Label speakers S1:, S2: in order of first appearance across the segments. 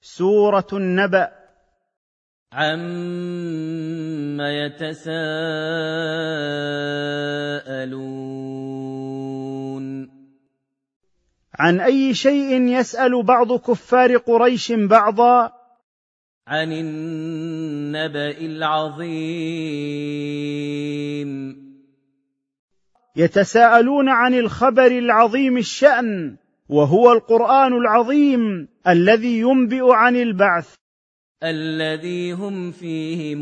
S1: سورة النبأ.
S2: عَمَّ يَتَسَاءَلُونَ
S1: عن أي شيء يسأل بعض كفار قريش بعضا؟
S2: عن النبأ العظيم.
S1: يتساءلون عن الخبر العظيم الشأن، وهو القرآن العظيم الذي ينبئ عن البعث،
S2: الذي هم فيه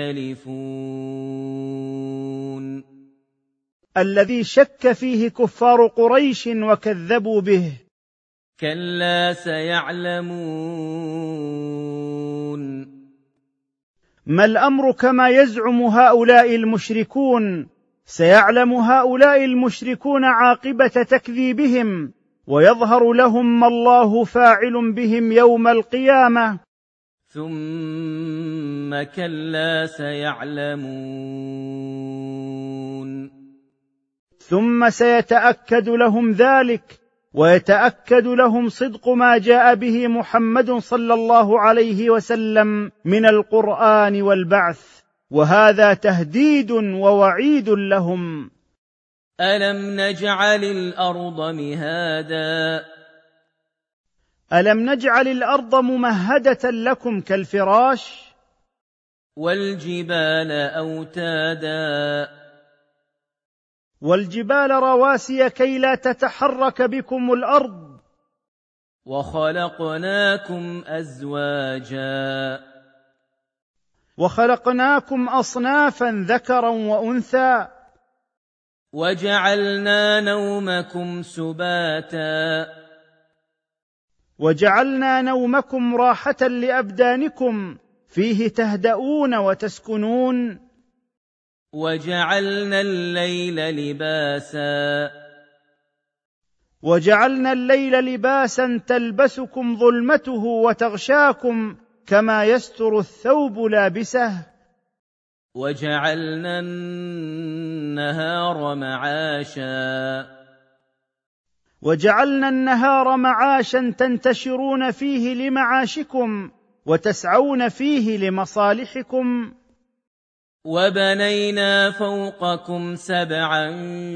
S2: مختلفون،
S1: الذي شك فيه كفار قريش وكذبوا به.
S2: كلا سيعلمون.
S1: ما الأمر كما يزعم هؤلاء المشركون؟ سيعلم هؤلاء المشركون عاقبة تكذيبهم، ويظهر لهم ما الله فاعل بهم يوم القيامة.
S2: ثم كلا سيعلمون.
S1: ثم سيتأكد لهم ذلك، ويتأكد لهم صدق ما جاء به محمد صلى الله عليه وسلم من القرآن والبعث، وهذا تهديد ووعيد لهم.
S2: ألم نجعل الأرض مهادا.
S1: ألم نجعل الأرض ممهدة لكم كالفراش،
S2: والجبال أوتادا،
S1: والجبال رواسي كي لا تتحرك بكم الأرض،
S2: وخلقناكم أزواجا،
S1: وخلقناكم أصنافا ذكرا وأنثى،
S2: وجعلنا نومكم سباتا،
S1: وجعلنا نومكم راحة لأبدانكم فيه تهدؤون وتسكنون،
S2: وجعلنا الليل لباسا،
S1: وجعلنا الليل لباسا تلبسكم ظلمته وتغشاكم كما يستر الثوب لابسه،
S2: وجعلنا النهار معاشا،
S1: وجعلنا النهار معاشا تنتشرون فيه لمعاشكم وتسعون فيه لمصالحكم،
S2: وبنينا فوقكم سبعا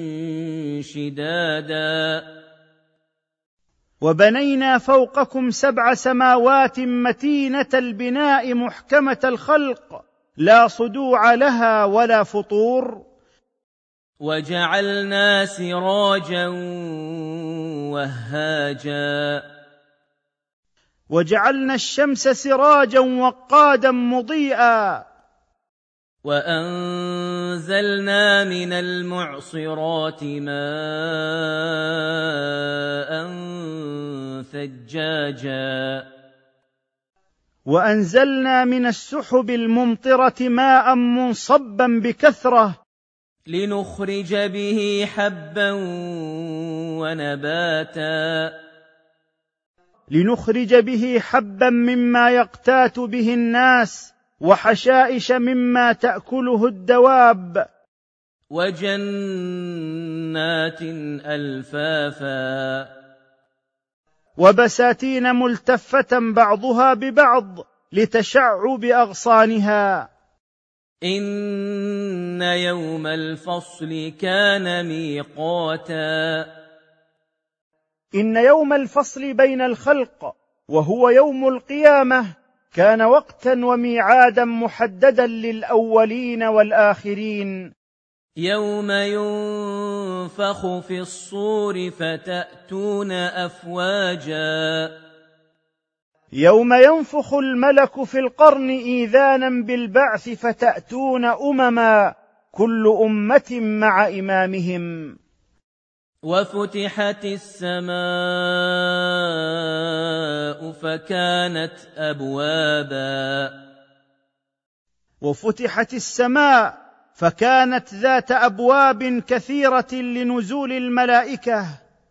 S2: شدادا،
S1: وبنينا فوقكم 7 سماوات متينة البناء محكمة الخلق لا صدوع لها ولا فطور،
S2: وجعلنا سراجا وهاجا،
S1: وجعلنا الشمس سراجا وقادا مضيئا،
S2: وأنزلنا من المعصرات ماء ثجاجا،
S1: وأنزلنا من السحب الممطرة ماء منصبا بكثرة،
S2: لنخرج به حبا ونباتا،
S1: لنخرج به حبا مما يقتات به الناس، وحشائش مما تأكله الدواب،
S2: وجنات ألفافا،
S1: وبساتين ملتفة بعضها ببعض لتشعب أغصانها.
S2: إن يوم الفصل كان ميقاتا.
S1: إن يوم الفصل بين الخلق وهو يوم القيامة كان وقتا وميعادا محددا للأولين والآخرين.
S2: يوم ينفخ في الصور فتأتون أفواجا.
S1: يوم ينفخ الملك في القرن إيذانا بالبعث فتأتون أمما كل أمة مع إمامهم.
S2: وفتحت السماء فكانت أبوابا.
S1: وفتحت السماء فكانت ذات أبواب كثيرة لنزول الملائكة.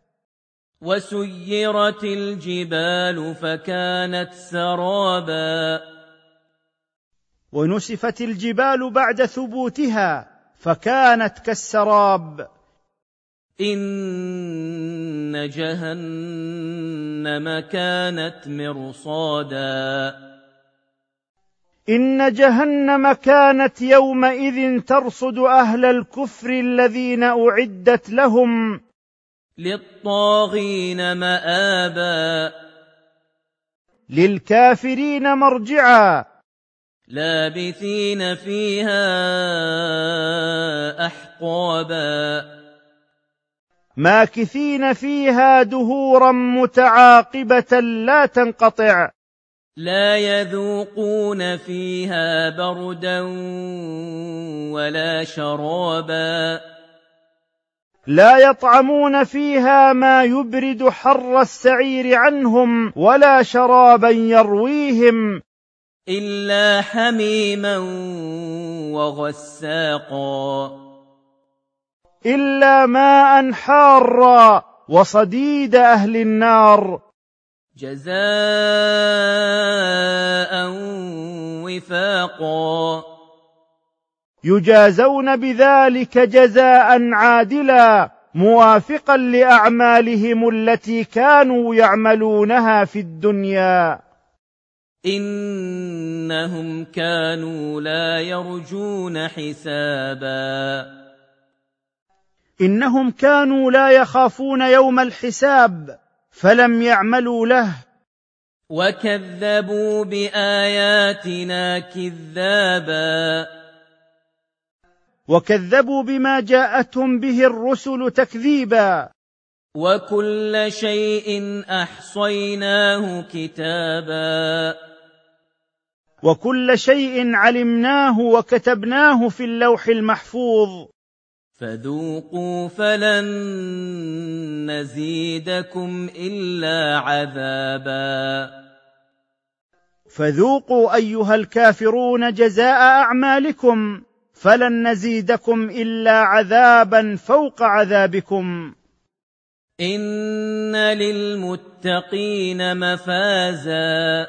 S2: وسيرت الجبال فكانت سرابا.
S1: ونسفت الجبال بعد ثبوتها فكانت كالسراب.
S2: إن جهنم كانت مرصادا
S1: إن جهنم كانت يومئذ ترصد أهل الكفر الذين أعدت لهم
S2: للطاغين مآبا
S1: للكافرين مرجعا
S2: لابثين فيها أحقابا
S1: ماكثين فيها دهورا متعاقبة لا تنقطع
S2: لا يذوقون فيها بردا ولا شرابا
S1: لا يطعمون فيها ما يبرد حر السعير عنهم ولا شرابا يرويهم
S2: إلا حميما وغساقا
S1: إلا ماء حارا وصديد أهل النار
S2: جزاء وفاقا
S1: يجازون بذلك جزاء عادلا موافقا لأعمالهم التي كانوا يعملونها في الدنيا.
S2: إنهم كانوا لا يرجون حسابا
S1: إنهم كانوا لا يخافون يوم الحساب فلم يعملوا له
S2: وكذبوا بآياتنا كذابا
S1: وكذبوا بما جاءتهم به الرسل تكذيبا
S2: وكل شيء أحصيناه كتابا
S1: وكل شيء علمناه وكتبناه في اللوح المحفوظ
S2: فذوقوا فلن نزيدكم إلا عذابا
S1: فذوقوا أيها الكافرون جزاء أعمالكم فلن نزيدكم إلا عذابا فوق عذابكم.
S2: إن للمتقين مفازا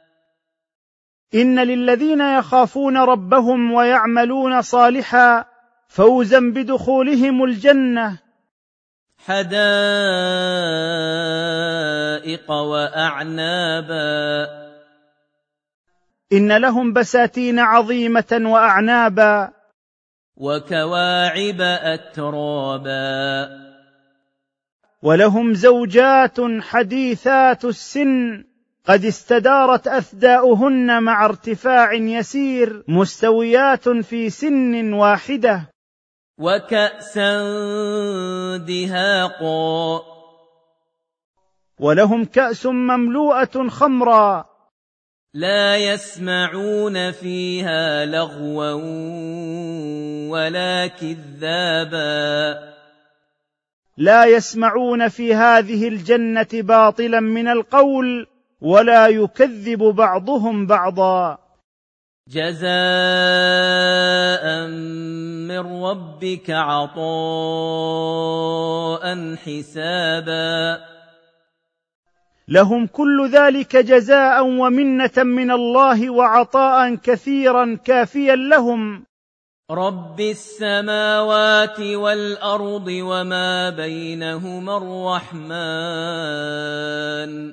S1: إن للذين يخافون ربهم ويعملون صالحا فوزا بدخولهم الجنة
S2: حدائق وأعنابا
S1: إن لهم بساتين عظيمة وأعنابا
S2: وكواعب أترابا
S1: ولهم زوجات حديثات السن قد استدارت أثداؤهن مع ارتفاع يسير مستويات في سن واحدة
S2: وكأسا دهاقا
S1: ولهم كأس مملوءة خمرا
S2: لا يسمعون فيها لغوا ولا كذابا
S1: لا يسمعون في هذه الجنة باطلا من القول ولا يكذب بعضهم بعضا
S2: جزاء من ربك عطاء حسابا
S1: لهم كل ذلك جزاء ومنة من الله وعطاء كثيرا كافيا لهم
S2: رب السماوات والأرض وما بينهما الرحمن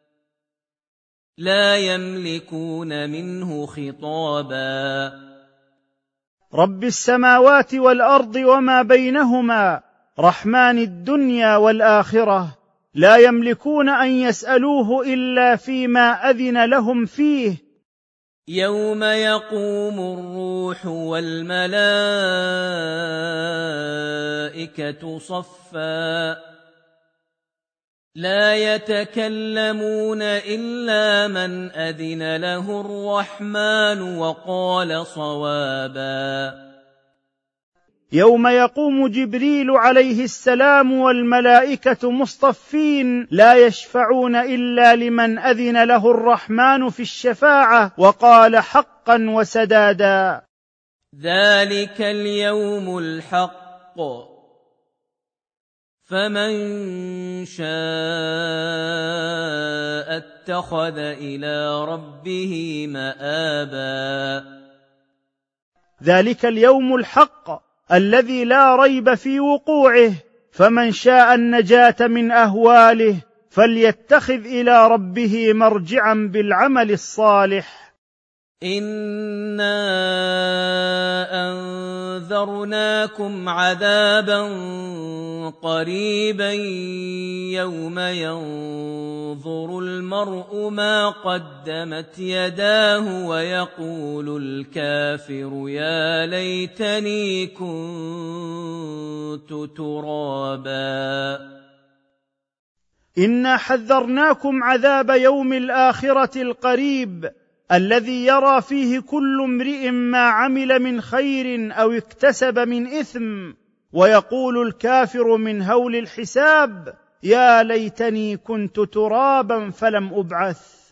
S2: لا يملكون منه خطابا
S1: رب السماوات والأرض وما بينهما رحمن الدنيا والآخرة لا يملكون أن يسألوه إلا فيما أذن لهم فيه
S2: يوم يقوم الروح والملائكة صفا لا يتكلمون إلا من أذن له الرحمن وقال صوابا
S1: يوم يقوم جبريل عليه السلام والملائكة مصطفين لا يشفعون إلا لمن أذن له الرحمن في الشفاعة وقال حقا وسدادا
S2: ذلك اليوم الحق فمن شاء اتخذ إلى ربه مآبا
S1: ذلك اليوم الحق الذي لا ريب في وقوعه فمن شاء النجاة من أهواله فليتخذ إلى ربه مرجعا بالعمل الصالح.
S2: إنا أنذرناكم عذابا قريبا يوم ينظر المرء ما قدمت يداه ويقول الكافر يا ليتني كنت ترابا.
S1: إنا حذرناكم عذاب يوم الآخرة القريب الذي يرى فيه كل امرئ ما عمل من خير أو اكتسب من إثم، ويقول الكافر من هول الحساب يا ليتني كنت ترابا فلم أبعث.